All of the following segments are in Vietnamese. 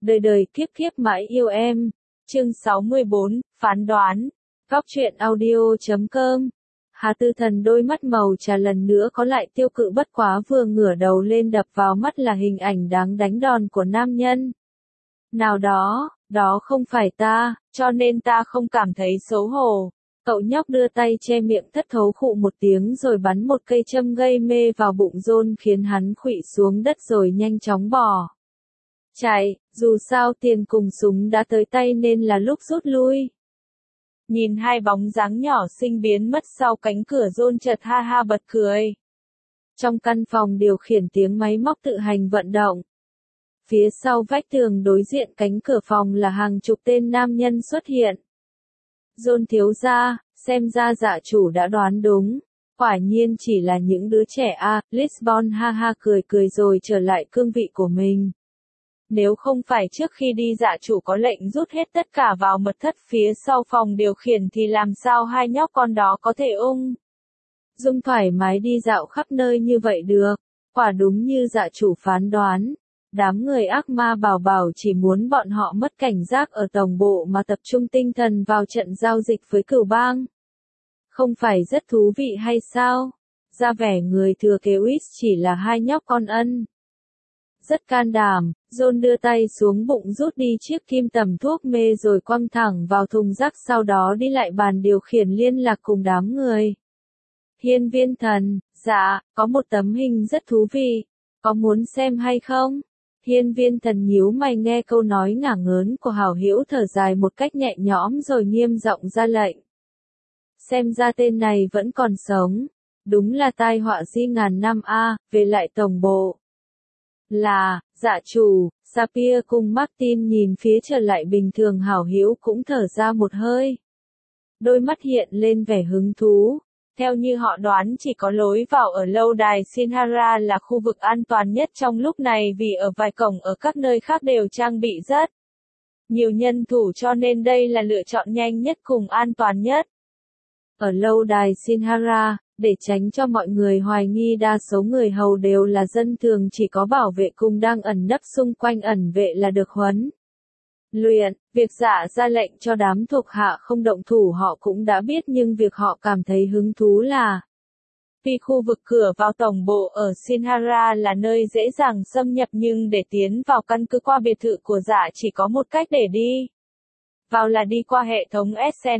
đời đời kiếp kiếp mãi yêu em. Chương 64, phán đoán. Góc truyện audio.com. Hà Tư Thần đôi mắt màu trà lần nữa có lại tiêu cự, bất quá vừa ngửa đầu lên đập vào mắt là hình ảnh đáng đánh đòn của nam nhân. Nào đó, đó không phải ta, cho nên ta không cảm thấy xấu hổ. Cậu nhóc đưa tay che miệng thất thố khụ một tiếng rồi bắn một cây châm gây mê vào bụng John khiến hắn khuỵu xuống đất rồi nhanh chóng bỏ chạy, dù sao tiền cùng súng đã tới tay nên là lúc rút lui. Nhìn hai bóng dáng nhỏ xinh biến mất sau cánh cửa, John chợt ha ha bật cười. Trong căn phòng điều khiển tiếng máy móc tự hành vận động. Phía sau vách tường đối diện cánh cửa phòng là hàng chục tên nam nhân xuất hiện. John thiếu gia, xem ra dạ chủ đã đoán đúng. Quả nhiên chỉ là những đứa trẻ à, Lisbon ha ha cười cười rồi trở lại cương vị của mình. Nếu không phải trước khi đi dạ chủ có lệnh rút hết tất cả vào mật thất phía sau phòng điều khiển thì làm sao hai nhóc con đó có thể dung thoải mái đi dạo khắp nơi như vậy được. Quả đúng như dạ chủ phán đoán. Đám người ác ma bảo bảo chỉ muốn bọn họ mất cảnh giác ở tổng bộ mà tập trung tinh thần vào trận giao dịch với cửu bang. Không phải rất thú vị hay sao? Ra vẻ người thừa kế Whis chỉ là hai nhóc con ân. Rất can đảm, John đưa tay xuống bụng rút đi chiếc kim tầm thuốc mê rồi quăng thẳng vào thùng rác, sau đó đi lại bàn điều khiển liên lạc cùng đám người. Hiên Viên Thần, dạ, có một tấm hình rất thú vị, có muốn xem hay không? Hiên Viên Thần nhíu mày nghe câu nói ngả ngớn của hảo hữu, thở dài một cách nhẹ nhõm rồi nghiêm giọng ra lệnh. Xem ra tên này vẫn còn sống, đúng là tai họa di ngàn năm a. Về lại tổng bộ. Là, dạ chủ, Sapphire cùng Martin nhìn phía trở lại bình thường hảo hữu cũng thở ra một hơi. Đôi mắt hiện lên vẻ hứng thú. Theo như họ đoán chỉ có lối vào ở lâu đài Sinhara là khu vực an toàn nhất trong lúc này, vì ở vài cổng ở các nơi khác đều trang bị rất nhiều nhân thủ, cho nên đây là lựa chọn nhanh nhất cùng an toàn nhất. Ở lâu đài Sinhara, để tránh cho mọi người hoài nghi, đa số người hầu đều là dân thường, chỉ có bảo vệ cùng đang ẩn nấp xung quanh ẩn vệ là được huấn luyện. Việc dạ ra lệnh cho đám thuộc hạ không động thủ họ cũng đã biết, nhưng việc họ cảm thấy hứng thú là vì khu vực cửa vào tổng bộ ở Sinhara là nơi dễ dàng xâm nhập, nhưng để tiến vào căn cứ qua biệt thự của dạ chỉ có một cách để đi vào là đi qua hệ thống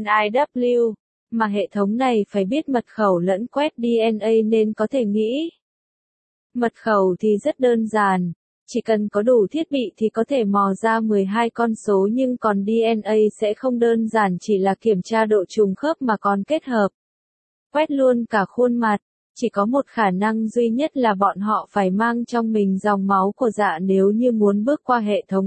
SNIW. Mà hệ thống này phải biết mật khẩu lẫn quét DNA nên có thể nghĩ. Mật khẩu thì rất đơn giản, chỉ cần có đủ thiết bị thì có thể mò ra 12 con số, nhưng còn DNA sẽ không đơn giản chỉ là kiểm tra độ trùng khớp mà còn kết hợp quét luôn cả khuôn mặt. Chỉ có một khả năng duy nhất là bọn họ phải mang trong mình dòng máu của dạ nếu như muốn bước qua hệ thống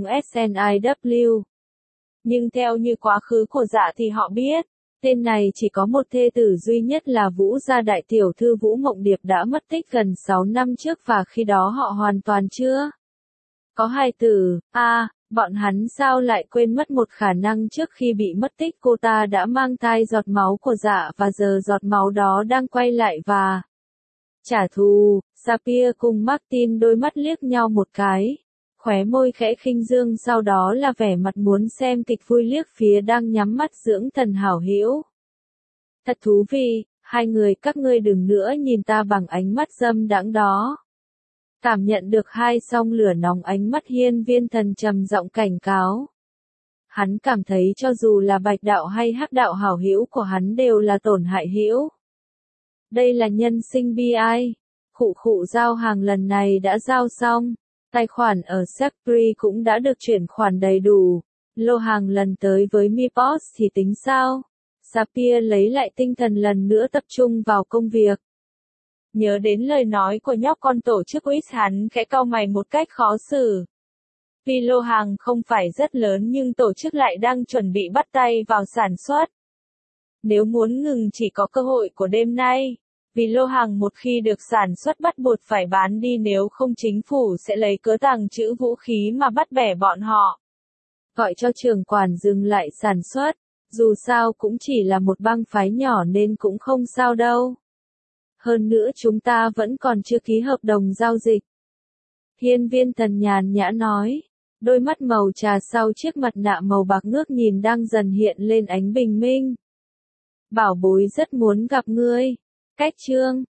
SNIW. Nhưng theo như quá khứ của dạ thì họ biết. Tên này chỉ có một thê tử duy nhất là Vũ gia đại tiểu thư Vũ Mộng Điệp đã mất tích gần 6 năm trước, và khi đó họ hoàn toàn chưa có hài tử. Bọn hắn sao lại quên mất một khả năng, trước khi bị mất tích cô ta đã mang thai giọt máu của dạ, và giờ giọt máu đó đang quay lại và trả thù. Sapphire cùng Martin đôi mắt liếc nhau một cái. Khóe môi khẽ khinh dương, sau đó là vẻ mặt muốn xem kịch vui liếc phía đang nhắm mắt dưỡng thần hảo hữu. Thật thú vị, hai người các ngươi đừng nữa nhìn ta bằng ánh mắt dâm đãng đó. Cảm nhận được hai song lửa nóng ánh mắt, Hiên Viên Thần trầm giọng cảnh cáo. Hắn cảm thấy cho dù là bạch đạo hay hắc đạo, hảo hữu của hắn đều là tổn hại hữu. Đây là nhân sinh bi ai. Khụ giao hàng lần này đã giao xong. Tài khoản ở Sapphire cũng đã được chuyển khoản đầy đủ. Lô hàng lần tới với Mipos thì tính sao? Sapphire lấy lại tinh thần lần nữa tập trung vào công việc. Nhớ đến lời nói của nhóc con tổ chức Whis, hắn khẽ cau mày một cách khó xử. Vì lô hàng không phải rất lớn nhưng tổ chức lại đang chuẩn bị bắt tay vào sản xuất. Nếu muốn ngừng chỉ có cơ hội của đêm nay. Vì lô hàng một khi được sản xuất bắt buộc phải bán đi, nếu không chính phủ sẽ lấy cớ tàng trữ vũ khí mà bắt bẻ bọn họ. Gọi cho trưởng quản dừng lại sản xuất, dù sao cũng chỉ là một bang phái nhỏ nên cũng không sao đâu. Hơn nữa chúng ta vẫn còn chưa ký hợp đồng giao dịch. Hiên Viên Thần nhàn nhã nói, Đôi mắt màu trà sau chiếc mặt nạ màu bạc ngước nhìn đang dần hiện lên ánh bình minh. Bảo bối rất muốn gặp ngươi. Cách chương